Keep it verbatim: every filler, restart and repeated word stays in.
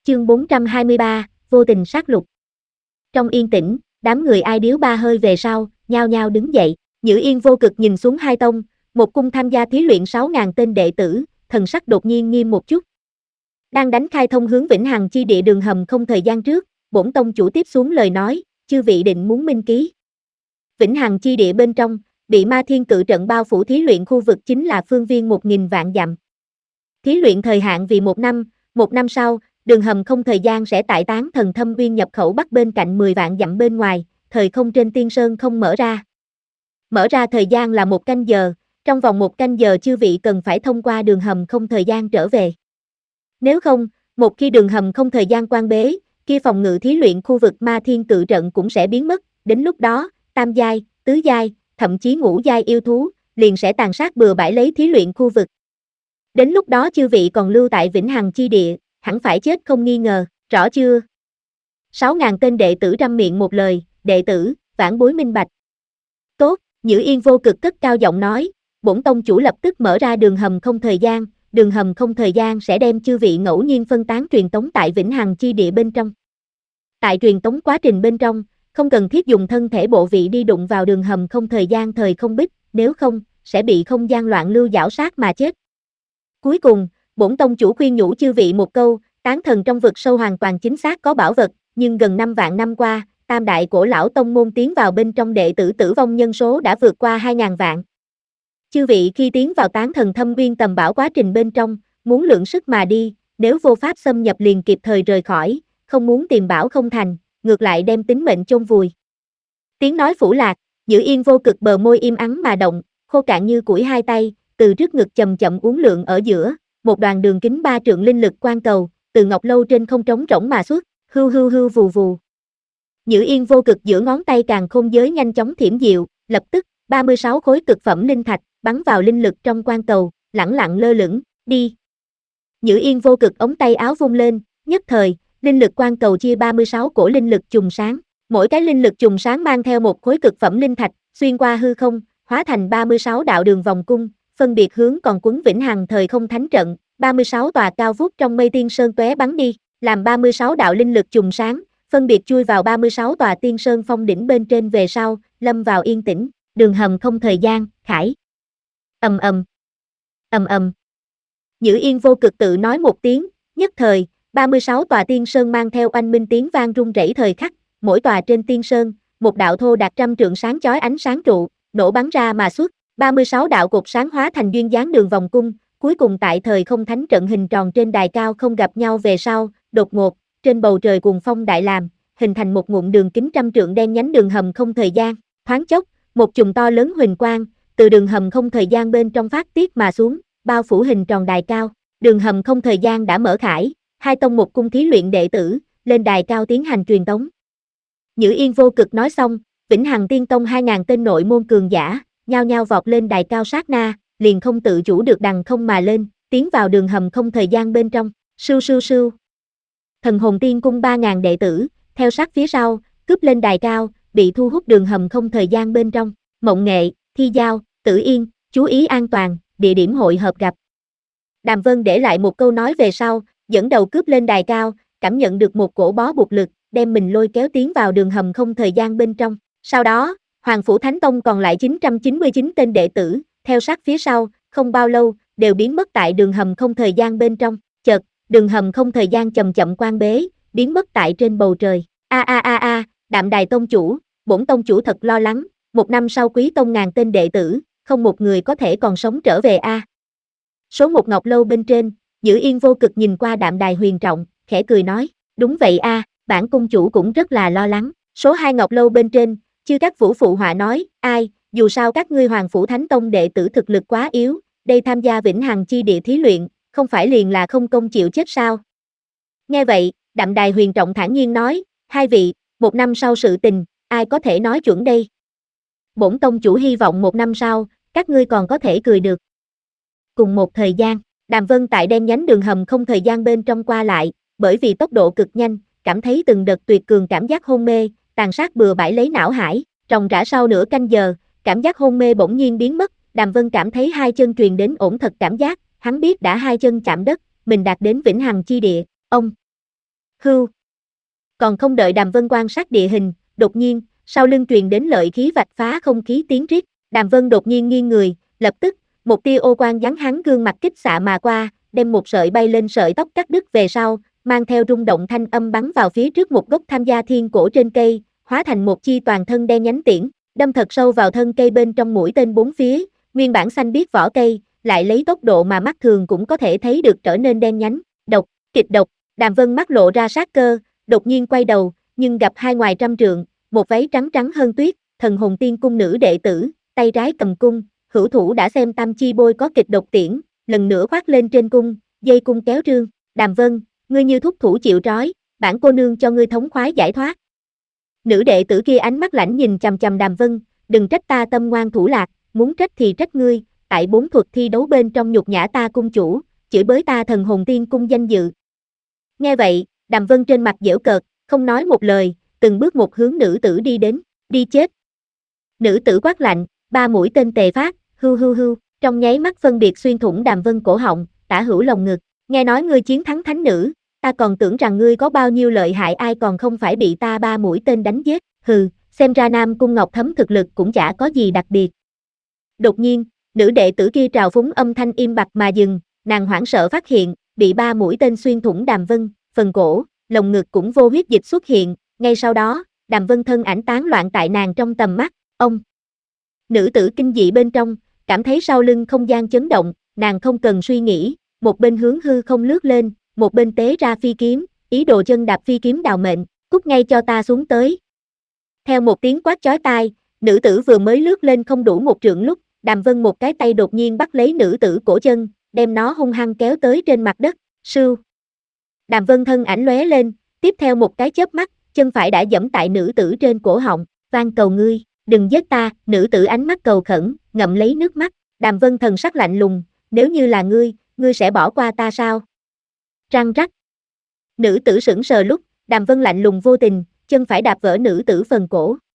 Chương bốn trăm hai mươi ba, vô tình sát lục. Trong yên tĩnh, đám người ai điếu ba hơi về sau, nhao nhao đứng dậy. Nhữ Yên vô cực nhìn xuống hai tông, một cung tham gia thí luyện sáu ngàn tên đệ tử, thần sắc đột nhiên nghiêm một chút. Đang đánh khai thông hướng Vĩnh Hằng chi địa đường hầm không thời gian trước, bổn tông chủ tiếp xuống lời nói, chư vị định muốn minh ký. Vĩnh Hằng chi địa bên trong, bị ma thiên cự trận bao phủ thí luyện khu vực chính là phương viên một nghìn vạn dặm. Thí luyện thời hạn vì một năm, một năm sau, đường hầm không thời gian sẽ tại tán thần thâm uyên nhập khẩu bắc bên cạnh mười vạn dặm bên ngoài, thời không trên tiên sơn không mở ra. Mở ra thời gian là một canh giờ, trong vòng một canh giờ chư vị cần phải thông qua đường hầm không thời gian trở về. Nếu không, một khi đường hầm không thời gian quan bế, kia phòng ngự thí luyện khu vực ma thiên cự trận cũng sẽ biến mất, đến lúc đó, tam giai, tứ giai, thậm chí ngũ giai yêu thú, liền sẽ tàn sát bừa bãi lấy thí luyện khu vực. Đến lúc đó chư vị còn lưu tại Vĩnh Hằng chi địa, hẳn phải chết không nghi ngờ, rõ chưa? Sáu ngàn tên đệ tử răm miệng một lời, đệ tử, vãn bối minh bạch. Tốt, Nhữ Yên vô cực cất cao giọng nói, bổn tông chủ lập tức mở ra đường hầm không thời gian, đường hầm không thời gian sẽ đem chư vị ngẫu nhiên phân tán truyền tống tại Vĩnh Hằng chi địa bên trong. Tại truyền tống quá trình bên trong, không cần thiết dùng thân thể bộ vị đi đụng vào đường hầm không thời gian thời không bích, nếu không, sẽ bị không gian loạn lưu giảo sát mà chết. Cuối cùng, bổn tông chủ khuyên nhủ chư vị một câu, tán thần trong vực sâu hoàn toàn chính xác có bảo vật, nhưng gần năm vạn năm qua, tam đại cổ lão tông môn tiến vào bên trong đệ tử tử vong nhân số đã vượt qua hai ngàn vạn. Chư vị khi tiến vào tán thần thâm uyên tầm bảo quá trình bên trong, muốn lượng sức mà đi, nếu vô pháp xâm nhập liền kịp thời rời khỏi, không muốn tìm bảo không thành, ngược lại đem tính mệnh chôn vùi. Tiếng nói phủ lạc, Nhữ Yên vô cực bờ môi im ắng mà động, khô cạn như củi hai tay, từ trước ngực chậm chậm uốn lượn ở giữa, một đoàn đường kính ba trượng linh lực quang cầu, từ ngọc lâu trên không trống rỗng mà xuất, hưu hưu hưu vù vù. Nhữ Yên vô cực giữa ngón tay càng khôn giới nhanh chóng thiểm diệu, lập tức, ba mươi sáu khối cực phẩm linh thạch, bắn vào linh lực trong quang cầu, lẳng lặng lơ lửng, đi. Nhữ Yên vô cực ống tay áo vung lên, nhất thời, linh lực quang cầu chia ba mươi sáu cổ linh lực chùm sáng, mỗi cái linh lực chùm sáng mang theo một khối cực phẩm linh thạch, xuyên qua hư không, hóa thành ba mươi sáu đạo đường vòng cung, phân biệt hướng còn quấn Vĩnh Hằng thời không thánh trận, ba mươi sáu tòa cao vút trong mây tiên sơn tóe bắn đi, làm ba mươi sáu đạo linh lực chùm sáng, phân biệt chui vào ba mươi sáu tòa tiên sơn phong đỉnh bên trên về sau, lâm vào yên tĩnh, đường hầm không thời gian, khải. Ầm ầm. Ầm ầm. Nhữ Yên vô cực tự nói một tiếng, nhất thời, ba mươi sáu tòa tiên sơn mang theo oanh minh tiếng vang rung rẩy thời khắc, mỗi tòa trên tiên sơn, một đạo thô đạt trăm trượng sáng chói ánh sáng trụ, nổ bắn ra mà xuất, ba mươi sáu đạo cột sáng hóa thành duyên dáng đường vòng cung, cuối cùng tại thời không thánh trận hình tròn trên đài cao không gặp nhau về sau, đột ngột, trên bầu trời cuồng phong đại làm, hình thành một ngụm đường kính trăm trượng đen nhánh đường hầm không thời gian, thoáng chốc, một chùm to lớn huỳnh quang, từ đường hầm không thời gian bên trong phát tiết mà xuống, bao phủ hình tròn đài cao, đường hầm không thời gian đã mở khải, hai tông một cung thí luyện đệ tử, lên đài cao tiến hành truyền tống. Nhữ Yên vô cực nói xong, Vĩnh Hằng Tiên Tông hai ngàn tên nội môn cường giả, nhao nhao vọt lên đài cao sát na, liền không tự chủ được đằng không mà lên, tiến vào đường hầm không thời gian bên trong, sưu sưu sưu. Thần hồn tiên cung ba ngàn đệ tử, theo sát phía sau, cướp lên đài cao, bị thu hút đường hầm không thời gian bên trong, Mộng Nghệ, Thi Giao, Tử Yên, chú ý an toàn, địa điểm hội hợp gặp. Đàm Vân để lại một câu nói về sau, dẫn đầu cướp lên đài cao, cảm nhận được một cổ bó buộc lực, đem mình lôi kéo tiến vào đường hầm không thời gian bên trong. Sau đó, Hoàng Phủ Thánh Tông còn lại chín trăm chín mươi chín tên đệ tử, theo sát phía sau, không bao lâu, đều biến mất tại đường hầm không thời gian bên trong. Chợt, đường hầm không thời gian chậm chậm quan bế, biến mất tại trên bầu trời. A a a a, Đạm Đài tông chủ, bổn tông chủ thật lo lắng, một năm sau Quý tông ngàn tên đệ tử, không một người có thể còn sống trở về a. Số một ngọc lâu bên trên, Nhữ Yên vô cực nhìn qua Đạm Đài huyền trọng, khẽ cười nói, đúng vậy a, bản cung chủ cũng rất là lo lắng. Số hai ngọc lâu bên trên, Chư Các Vũ phụ họa nói, ai, dù sao các ngươi Hoàng Phủ Thánh Tông đệ tử thực lực quá yếu, đây tham gia Vĩnh Hằng chi địa thí luyện, không phải liền là không công chịu chết sao? Nghe vậy, Đạm Đài huyền trọng thản nhiên nói, hai vị, một năm sau sự tình, ai có thể nói chuẩn đây? Bổn tông chủ hy vọng một năm sau, các ngươi còn có thể cười được. Cùng một thời gian, Đàm Vân tại đem nhánh đường hầm không thời gian bên trong qua lại, bởi vì tốc độ cực nhanh, cảm thấy từng đợt tuyệt cường cảm giác hôn mê, tàn sát bừa bãi lấy não hải, ròng rã sau nửa canh giờ, cảm giác hôn mê bỗng nhiên biến mất, Đàm Vân cảm thấy hai chân truyền đến ổn thật cảm giác, hắn biết đã hai chân chạm đất, mình đạt đến Vĩnh Hằng chi địa, ông. Hưu. Còn không đợi Đàm Vân quan sát địa hình, đột nhiên, sau lưng truyền đến lợi khí vạch phá không khí tiếng rít. Đàm Vân đột nhiên nghiêng người, lập tức, một tia ô quang giáng hắn gương mặt kích xạ mà qua, đem một sợi bay lên sợi tóc cắt đứt về sau, mang theo rung động thanh âm bắn vào phía trước một gốc tham gia thiên cổ trên cây, hóa thành một chi toàn thân đen nhánh tiễn, đâm thật sâu vào thân cây bên trong mũi tên bốn phía, nguyên bản xanh biếc vỏ cây, lại lấy tốc độ mà mắt thường cũng có thể thấy được trở nên đen nhánh, độc, kịch độc. Đàm Vân mắt lộ ra sát cơ, đột nhiên quay đầu, nhưng gặp hai ngoài trăm trượng, một váy trắng trắng hơn tuyết, thần hồn tiên cung nữ đệ tử, tay trái cầm cung, hữu thủ đã xem tam chi bôi có kịch độc tiễn, lần nữa khoác lên trên cung, dây cung kéo rương. Đàm Vân, ngươi như thúc thủ chịu trói, bản cô nương cho ngươi thống khoái giải thoát. Nữ đệ tử kia ánh mắt lãnh nhìn chằm chằm Đàm Vân, đừng trách ta tâm ngoan thủ lạc, muốn trách thì trách ngươi, tại bốn thuật thi đấu bên trong nhục nhã ta cung chủ, chửi bới ta thần hồn tiên cung danh dự. Nghe vậy, Đàm Vân trên mặt giễu cợt, không nói một lời, từng bước một hướng nữ tử đi đến, đi chết. Nữ tử quát lạnh, ba mũi tên tề phát, hưu hưu hưu, trong nháy mắt phân biệt xuyên thủng Đàm Vân cổ họng, tả hữu lồng ngực, nghe nói ngươi chiến thắng thánh nữ, ta còn tưởng rằng ngươi có bao nhiêu lợi hại ai còn không phải bị ta ba mũi tên đánh giết, hừ, xem ra Nam Cung Ngọc Thấm thực lực cũng chả có gì đặc biệt. Đột nhiên, nữ đệ tử kia trào phúng âm thanh im bặt mà dừng, nàng hoảng sợ phát hiện, bị ba mũi tên xuyên thủng Đàm Vân, phần cổ, lồng ngực cũng vô huyết dịch xuất hiện, ngay sau đó, Đàm Vân thân ảnh tán loạn tại nàng trong tầm mắt, ông. Nữ tử kinh dị bên trong, cảm thấy sau lưng không gian chấn động, nàng không cần suy nghĩ, một bên hướng hư không lướt lên, một bên tế ra phi kiếm, ý đồ chân đạp phi kiếm đào mệnh, cút ngay cho ta xuống tới. Theo một tiếng quát chói tai, nữ tử vừa mới lướt lên không đủ một trượng lúc, Đàm Vân một cái tay đột nhiên bắt lấy nữ tử cổ chân, đem nó hung hăng kéo tới trên mặt đất, sưu. Đàm Vân thân ảnh lóe lên, tiếp theo một cái chớp mắt, chân phải đã giẫm tại nữ tử trên cổ họng, van cầu ngươi, đừng giết ta, nữ tử ánh mắt cầu khẩn, ngậm lấy nước mắt, Đàm Vân thần sắc lạnh lùng, nếu như là ngươi, ngươi sẽ bỏ qua ta sao? Răng rắc. Nữ tử sững sờ lúc, Đàm Vân lạnh lùng vô tình, chân phải đạp vỡ nữ tử phần cổ,